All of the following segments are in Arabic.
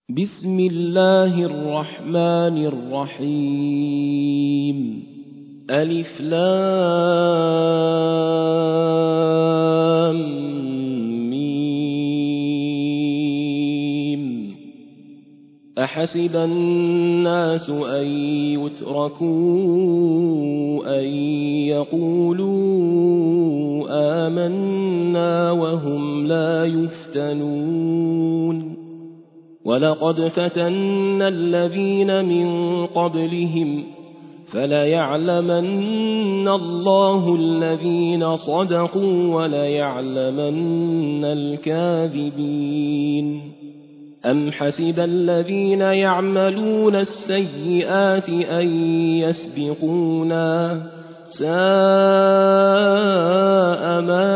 بسم الله الرحمن الرحيم ألف لام ميم أحسب الناس أن يتركوا أن يقولوا آمنا وهم لا يفتنون ولقد فتنا الذين من قبلهم فليعلمن الله الذين صدقوا وليعلمن الكاذبين أم حسب الذين يعملون السيئات أن يسبقونا ساء ما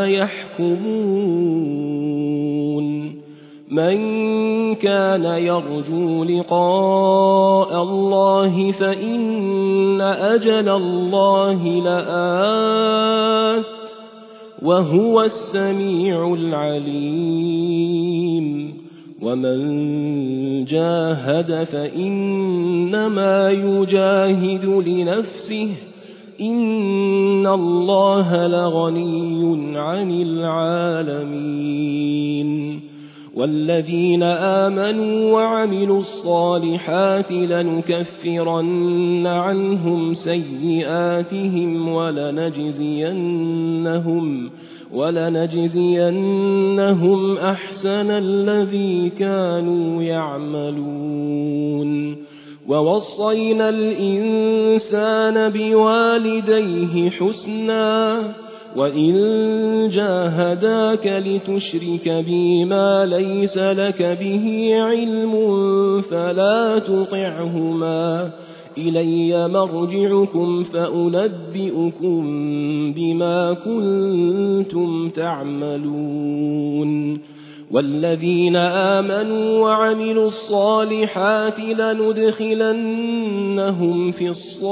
يحكمون من كان يرجو لقاء الله فإن أجل الله لآت وهو السميع العليم ومن جاهد فإنما يجاهد لنفسه إن الله لغني عن العالمين والذين آمنوا وعملوا الصالحات لنكفرن عنهم سيئاتهم ولنجزينهم أحسن الذي كانوا يعملون ووصينا الإنسان بوالديه حسنا وإن جاهداك لتشرك بي ما ليس لك به علم فلا تطعهما إلي مرجعكم فأنبئكم بما كنتم تعملون والذين آمنوا وعملوا الصالحات لندخلنهم في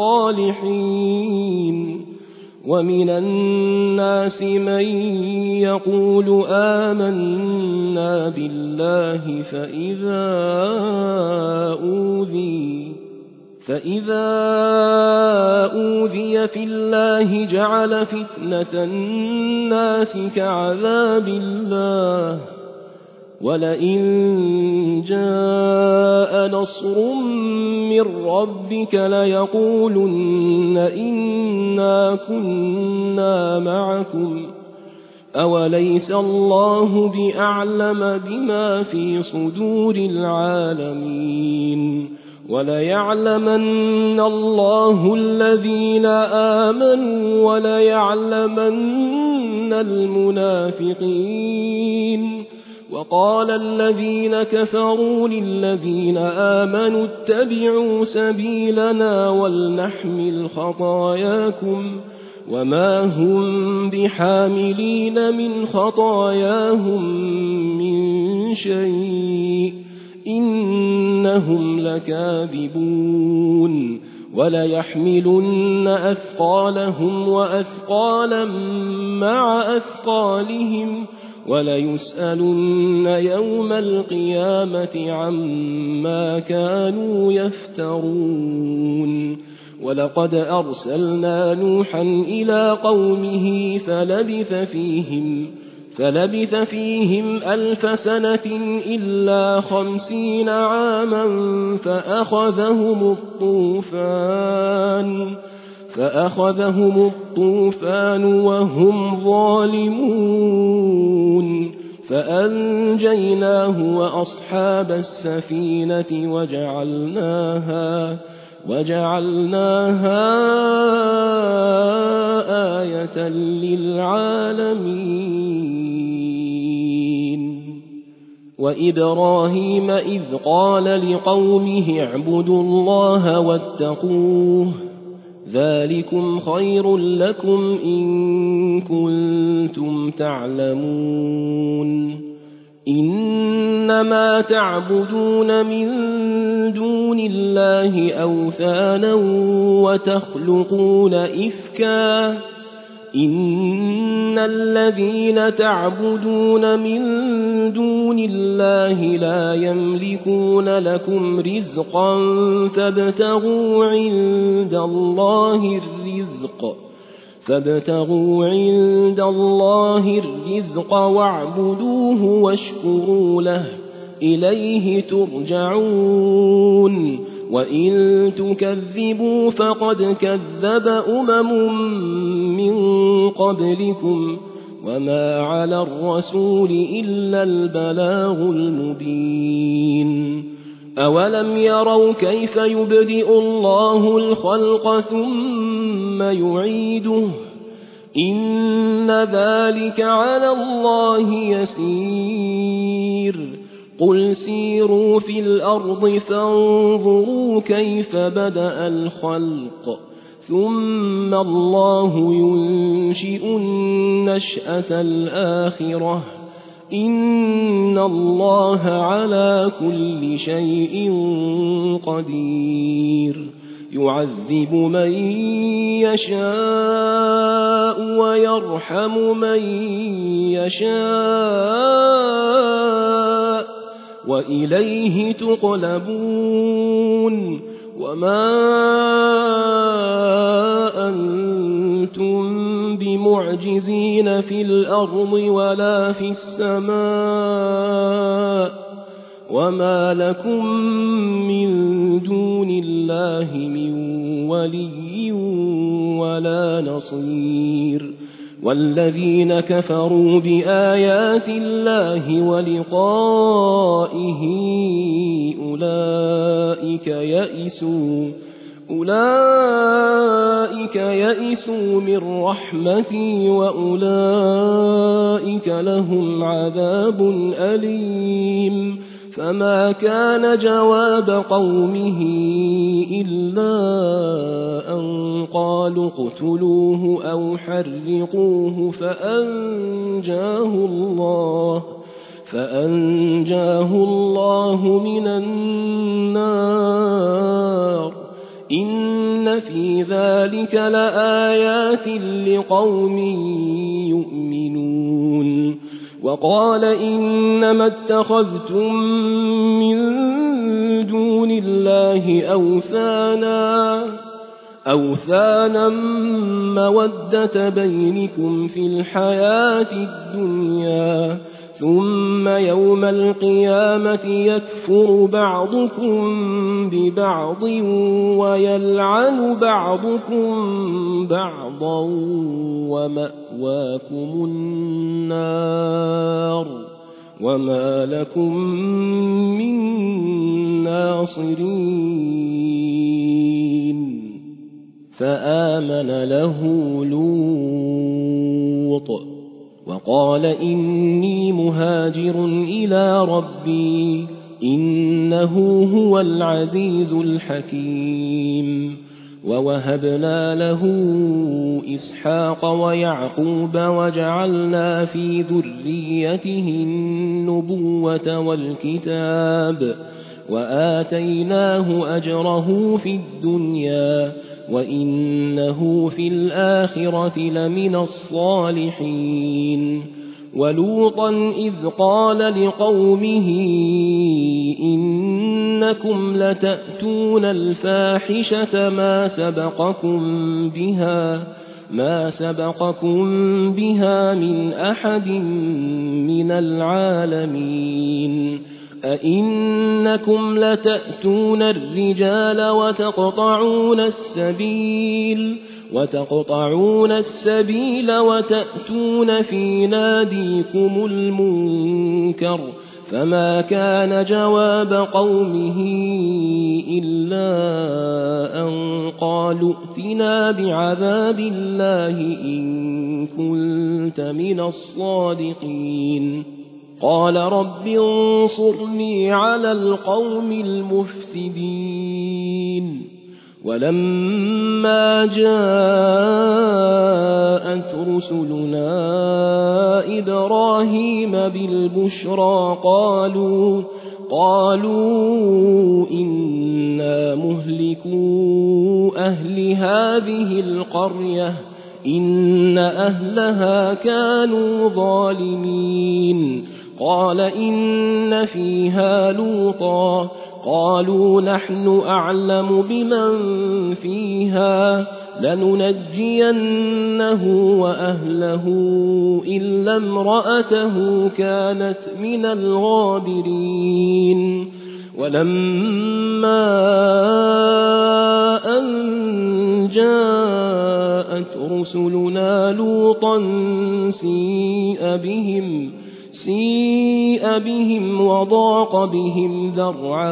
الصالحين ومن الناس من يقول آمنا بالله فإذا أوذي في الله جعل فتنة الناس كعذاب الله ولئن جاء نصر من ربك ليقولن إنا كنا معكم أوليس الله بأعلم بما في صدور العالمين وليعلمن الله الذين آمنوا وليعلمن المنافقين وقال الذين كفروا للذين آمنوا اتبعوا سبيلنا ولنحمل خطاياكم وما هم بحاملين من خطاياهم من شيء إنهم لكاذبون وليحملن أثقالهم وأثقالا مع أثقالهم وليسألن يوم القيامة عما كانوا يفترون ولقد أرسلنا نوحا إلى قومه فلبث فيهم 1000 سنة إلا 50 عاما فأخذهم الطوفان وهم ظالمون فأنجيناه وأصحاب السفينة وجعلناها آية للعالمين وإبراهيم إذ قال لقومه اعبدوا الله واتقوه ذلكم خير لكم إن كنتم تعلمون إنما تعبدون من دون الله أوثانا وتخلقون إفكا إن الذين تعبدون من دون الله لا يملكون لكم رزقا فابتغوا عند الله الرزق واعبدوه واشكروا له إليه ترجعون وإن تكذبوا فقد كذب من قبلكم وما على الرسول إلا البلاغ المبين أولم يروا كيف يبدئ الله الخلق ثم يعيده إن ذلك على الله يسير قل سيروا في الأرض فانظروا كيف بدأ الخلق ثم الله ينشئ النشأة الآخرة إن الله على كل شيء قدير يعذب من يشاء ويرحم من يشاء وإليه تقلبون وما أنتم بمعجزين في الأرض ولا في السماء وما لكم من دون الله من ولي ولا نصير والذين كفروا بآيات الله ولقائه أولئك يئسوا من رحمتي وأولئك لهم عذاب أليم فما كان جواب قومه إلا أن قالوا اقتلوه أو حرقوه فأنجاه الله من النار إن في ذلك لآيات لقوم يؤمنون وقال إنما اتخذتم من دون الله أوثانا مودة بينكم في الحياة الدنيا ثم يوم القيامة يكفر بعضكم ببعض ويلعن بعضكم بعضا ومأواكم النار وما لكم من ناصرين فآمن له لوط وقال إني مهاجر إلى ربي إنه هو العزيز الحكيم ووهبنا له إسحاق ويعقوب وجعلنا في ذريته النبوة والكتاب وآتيناه أجره في الدنيا وإنه في الآخرة لمن الصالحين ولوطا إذ قال لقومه إنكم لتأتون الفاحشة ما سبقكم بها من أحد من العالمين أئنكم لتأتون الرجال وتقطعون السبيل وتأتون في ناديكم المنكر فما كان جواب قومه إلا أن قالوا ائتنا بعذاب الله إن كنت من الصادقين قال رب انصرني على القوم المفسدين ولما جاءت رسلنا إبراهيم بالبشرى قالوا إنا مهلكو أهل هذه القرية إن أهلها كانوا ظالمين قال إن فيها لوطا قالوا نحن أعلم بمن فيها لننجينه وأهله إلا امرأته كانت من الغابرين ولما أن جاءت رسلنا لوطا سيء بهم وضاق بهم ذرعا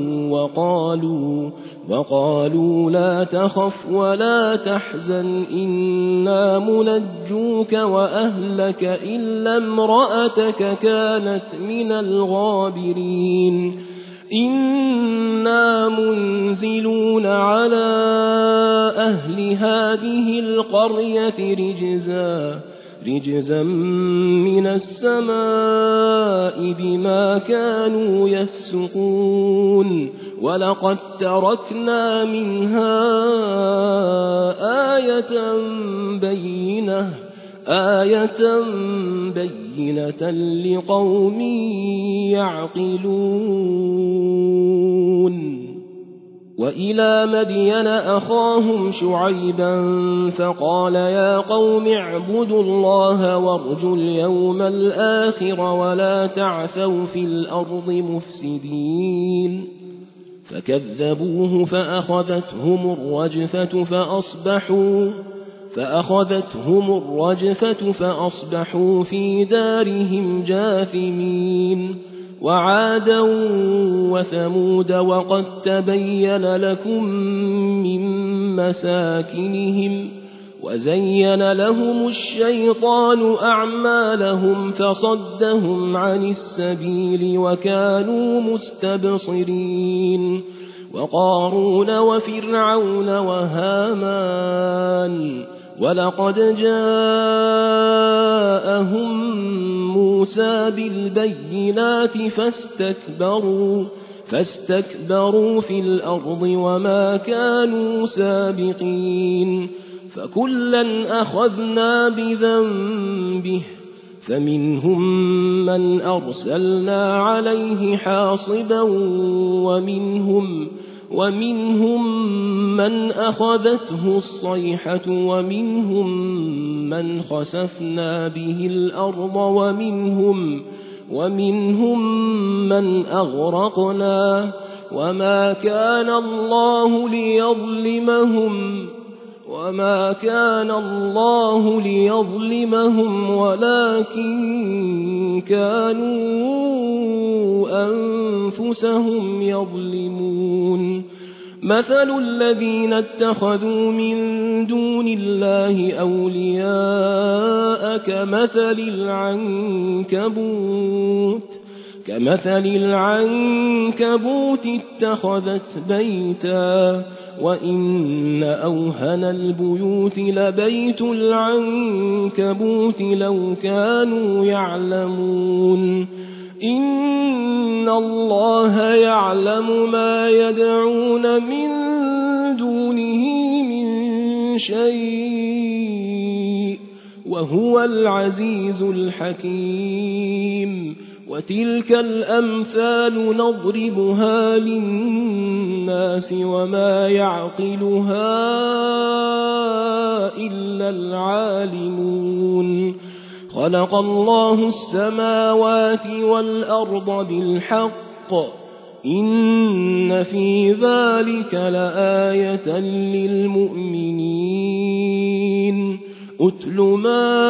وقالوا لا تخف ولا تحزن إنا منجوك وأهلك إلا امرأتك كانت من الغابرين إنا منزلون على أهل هذه القرية رجزا من السماء بما كانوا يفسقون ولقد تركنا منها آية بينة لقوم يعقلون وإلى مدين أخاهم شعيبا فقال يا قوم اعبدوا الله وارجوا اليوم الآخر ولا تعثوا في الأرض مفسدين فكذبوه فأخذتهم الرجفة فأصبحوا في دارهم جاثمين وعادا وثمود وقد تبين لكم من مساكنهم وزين لهم الشيطان أعمالهم فصدهم عن السبيل وكانوا مستبصرين وقارون وفرعون وهامان ولقد جاءهم موسى بالبينات فاستكبروا في الأرض وما كانوا سابقين فكلا أخذنا بذنبه فمنهم من أرسلنا عليه حاصبا ومنهم من أخذته الصيحة ومنهم من خسفنا به الأرض ومنهم من أغرقنا وما كان الله ليظلمهم ولكن كانوا أنفسهم يظلمون مثل الذين اتخذوا من دون الله أولياء كمثل العنكبوت اتخذت بيتا وإن أوهن البيوت لبيت العنكبوت لو كانوا يعلمون إن الله يعلم ما يدعون من دونه من شيء وهو العزيز الحكيم وتلك الأمثال نضربها للناس وما يعقلها إلا العالمون خلق الله السماوات والأرض بالحق إن في ذلك لآية للمؤمنين أتل ما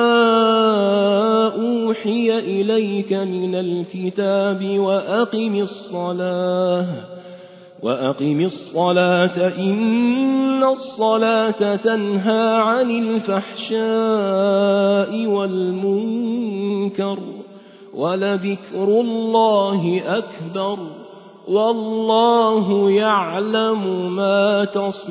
أوحي إليك من الكتاب وأقم الصلاة إن الصلاة تنهى عن الفحشاء والمنكر ولذكر الله أكبر والله يعلم ما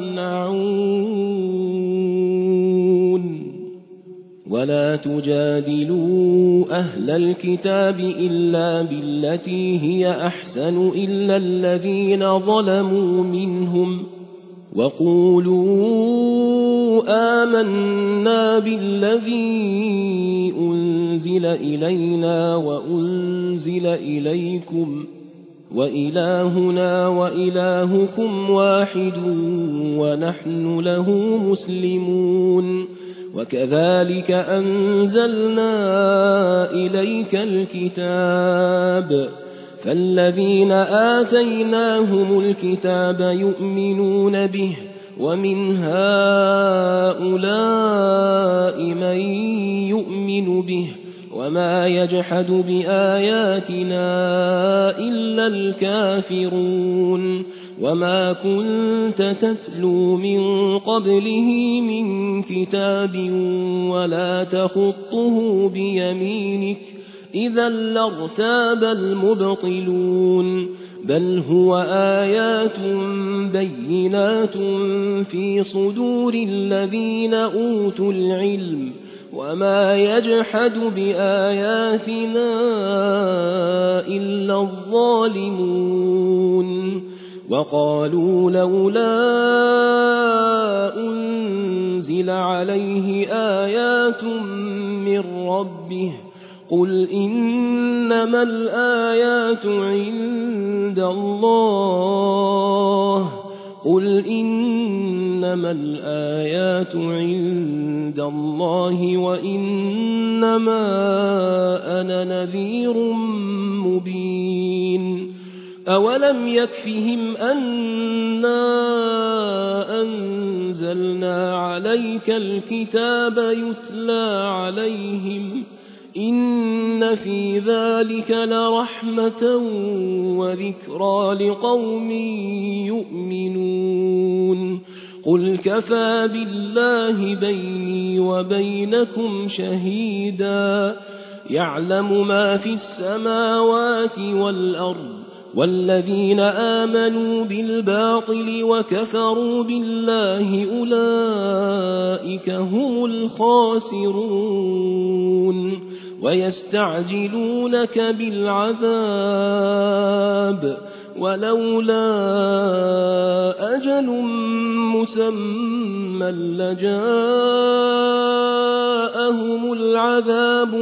تصنعون ولا تجادلوا أهل الكتاب إلا بالتي هي أحسن إلا الذين ظلموا منهم وقولوا آمنا بالذي أنزل إلينا وأنزل إليكم وإلهنا وإلهكم واحد ونحن له مسلمون وكذلك أنزلنا إليك الكتاب فالذين آتيناهم الكتاب يؤمنون به ومن هؤلاء من يؤمن به وما يجحد بآياتنا إلا الكافرون وما كنت تتلو من قبله من كتاب ولا تخطه بيمينك إذا لارتاب المبطلون بل هو آيات بينات في صدور الذين أوتوا العلم وما يجحد بآياتنا إلا الظالمون وقالوا لولا أنزل عليه آيات من ربه قل إنما الآيات عند الله وإنما أنا نذير مبين أولم يكفهم أنا أنزلنا عليك الكتاب يتلى عليهم إن في ذلك لرحمة وذكرى لقوم يؤمنون قل كفى بالله بيني وبينكم شهيدا يعلم ما في السماوات والأرض والذين آمنوا بالباطل وكفروا بالله أولئك هم الخاسرون ويستعجلونك بالعذاب ولولا أجل مسمى لجاءهم العذاب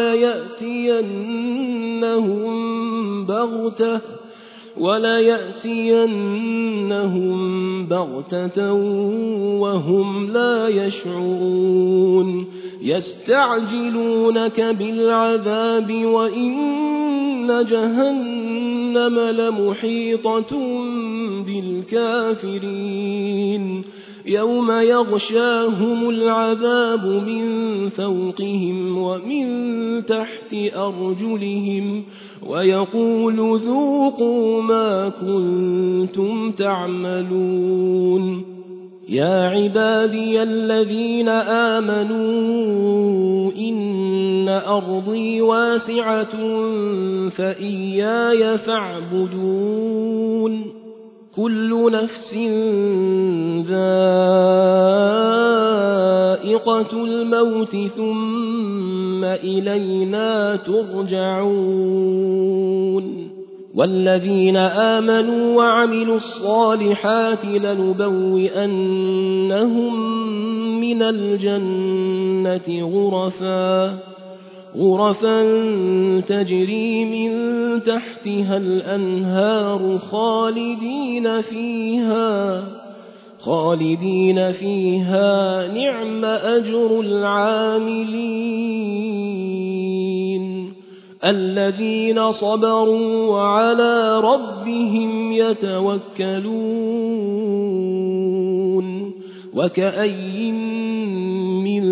وليأتينهم بغتة وهم لا يشعرون يستعجلونك بالعذاب وإن جهنم لمحيطة بالكافرين يوم يغشاهم العذاب من فوقهم ومن تحت أرجلهم ويقول ذوقوا ما كنتم تعملون يا عبادي الذين آمنوا إن أرضي واسعة فإياي فاعبدون كل نفس ذائقة الموت ثم إلينا ترجعون والذين آمنوا وعملوا الصالحات لنبوئنهم من الجنة غرفا تجري من تحتها الأنهار خالدين فيها نعم أجر العاملين الذين صبروا وعلى ربهم يتوكلون وكأي من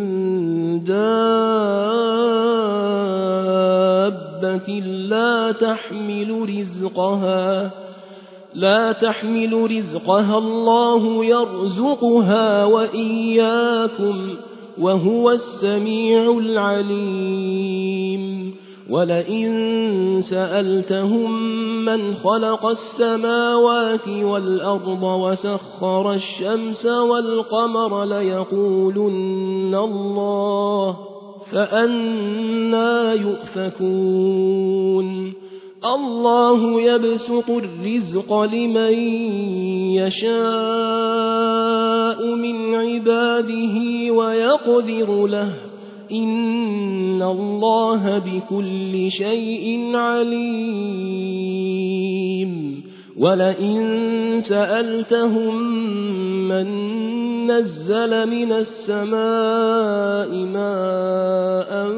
دابة لا تحمل رزقها الله يرزقها وإياكم وهو السميع العليم ولئن سألتهم من خلق السماوات والأرض وسخر الشمس والقمر ليقولن الله فأنى يؤفكون الله يبسط الرزق لمن يشاء من عباده ويقدر له إن الله بكل شيء عليم ولئن سألتهم من نزل من السماء ماء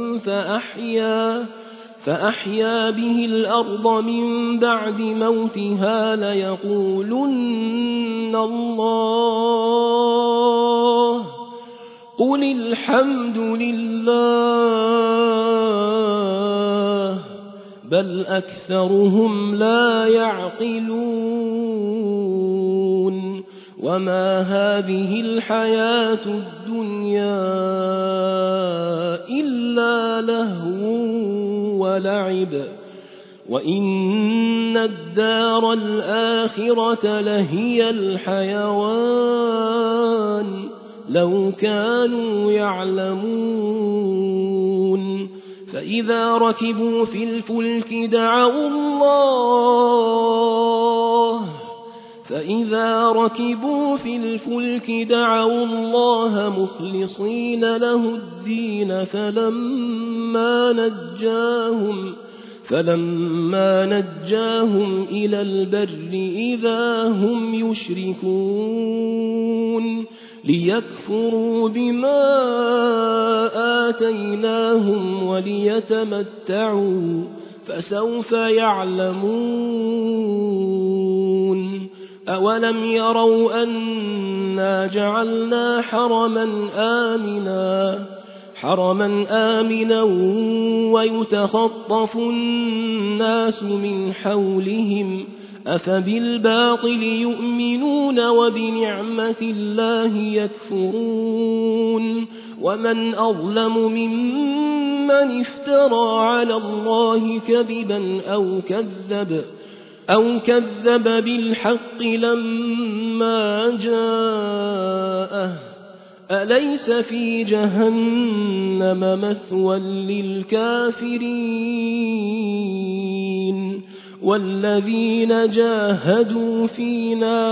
فأحيا به الأرض من بعد موتها ليقولن الله قل الحمد لله بل أكثرهم لا يعقلون وما هذه الحياة الدنيا إلا لهو ولعب وإن الدار الآخرة لهي الحيوان لو كانوا يعلمون فإذا ركبوا في الفلك دعوا الله مخلصين له الدين فلما نجاهم إلى البر إذا هم يشركون ليكفروا بما آتيناهم وليتمتعوا فسوف يعلمون أولم يروا أنا جعلنا حرما آمنا ويتخطف الناس من حولهم أفبالباطل يؤمنون وبنعمة الله يكفرون ومن أظلم ممن افترى على الله كذبا أو كذب بالحق لما جاءه أليس في جهنم مثوى للكافرين والذين جاهدوا فينا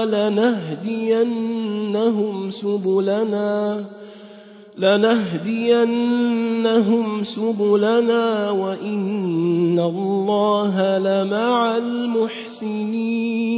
لنهدينهم سبلنا وإن الله لمع المحسنين